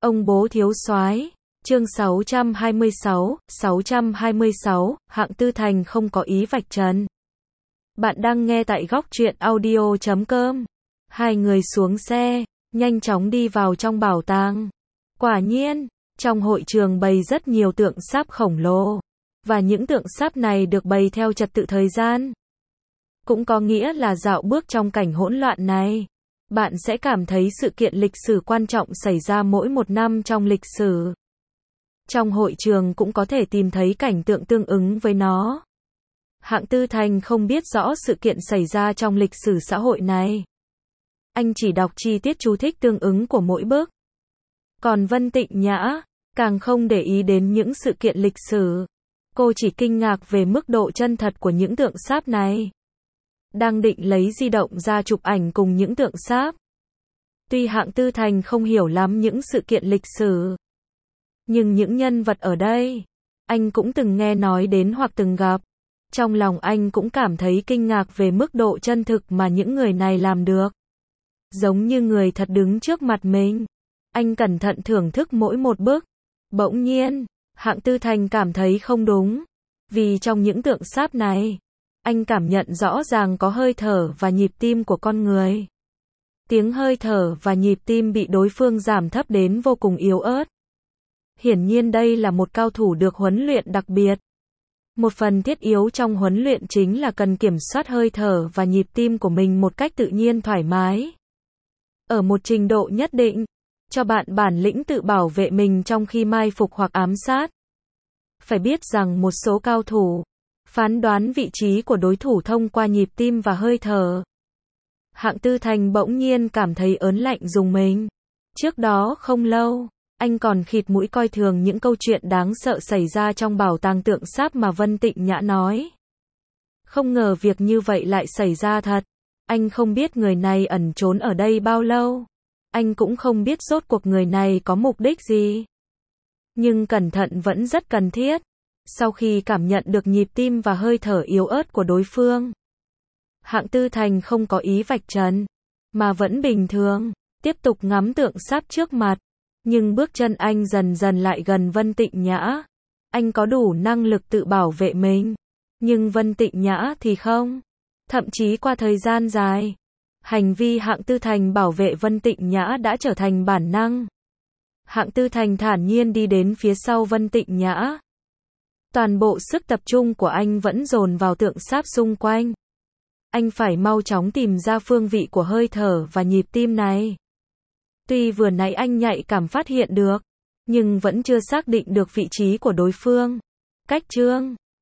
Ông bố thiếu soái. Chương 626, Hạng Tư Thành không có ý vạch trần. Bạn đang nghe tại góc truyện audio.com. Hai người xuống xe, nhanh chóng đi vào trong bảo tàng. Quả nhiên, trong hội trường bày rất nhiều tượng sáp khổng lồ, và những tượng sáp này được bày theo trật tự thời gian. Cũng có nghĩa là dạo bước trong cảnh hỗn loạn này, bạn sẽ cảm thấy sự kiện lịch sử quan trọng xảy ra mỗi một năm trong lịch sử. Trong hội trường cũng có thể tìm thấy cảnh tượng tương ứng với nó. Hạng Tư Thành không biết rõ sự kiện xảy ra trong lịch sử xã hội này. Anh chỉ đọc chi tiết chú thích tương ứng của mỗi bước. Còn Vân Tịnh Nhã, càng không để ý đến những sự kiện lịch sử. Cô chỉ kinh ngạc về mức độ chân thật của những tượng sáp này. Đang định lấy di động ra chụp ảnh cùng những tượng sáp. Tuy Hạng Tư Thành không hiểu lắm những sự kiện lịch sử, nhưng những nhân vật ở đây, anh cũng từng nghe nói đến hoặc từng gặp. Trong lòng anh cũng cảm thấy kinh ngạc về mức độ chân thực mà những người này làm được. Giống như người thật đứng trước mặt mình. Anh cẩn thận thưởng thức mỗi một bước. Bỗng nhiên, Hạng Tư Thành cảm thấy không đúng. Vì trong những tượng sáp này, anh cảm nhận rõ ràng có hơi thở và nhịp tim của con người. Tiếng hơi thở và nhịp tim bị đối phương giảm thấp đến vô cùng yếu ớt. Hiển nhiên đây là một cao thủ được huấn luyện đặc biệt. Một phần thiết yếu trong huấn luyện chính là cần kiểm soát hơi thở và nhịp tim của mình một cách tự nhiên thoải mái. Ở một trình độ nhất định, cho bạn bản lĩnh tự bảo vệ mình trong khi mai phục hoặc ám sát. Phải biết rằng một số cao thủ phán đoán vị trí của đối thủ thông qua nhịp tim và hơi thở. Hạng Tư Thành bỗng nhiên cảm thấy ớn lạnh rùng mình. Trước đó không lâu, anh còn khịt mũi coi thường những câu chuyện đáng sợ xảy ra trong bảo tàng tượng sáp mà Vân Tịnh Nhã nói. Không ngờ việc như vậy lại xảy ra thật. Anh không biết người này ẩn trốn ở đây bao lâu. Anh cũng không biết rốt cuộc người này có mục đích gì. Nhưng cẩn thận vẫn rất cần thiết. Sau khi cảm nhận được nhịp tim và hơi thở yếu ớt của đối phương, Hạng Tư Thành không có ý vạch trần, mà vẫn bình thường, tiếp tục ngắm tượng sáp trước mặt. Nhưng bước chân anh dần dần lại gần Vân Tịnh Nhã. Anh có đủ năng lực tự bảo vệ mình. Nhưng Vân Tịnh Nhã thì không. Thậm chí qua thời gian dài, hành vi Hạng Tư Thành bảo vệ Vân Tịnh Nhã đã trở thành bản năng. Hạng Tư Thành thản nhiên đi đến phía sau Vân Tịnh Nhã. Toàn bộ sức tập trung của anh vẫn dồn vào tượng sáp xung quanh. Anh phải mau chóng tìm ra phương vị của hơi thở và nhịp tim này. Tuy vừa nãy anh nhạy cảm phát hiện được, nhưng vẫn chưa xác định được vị trí của đối phương. Cách chương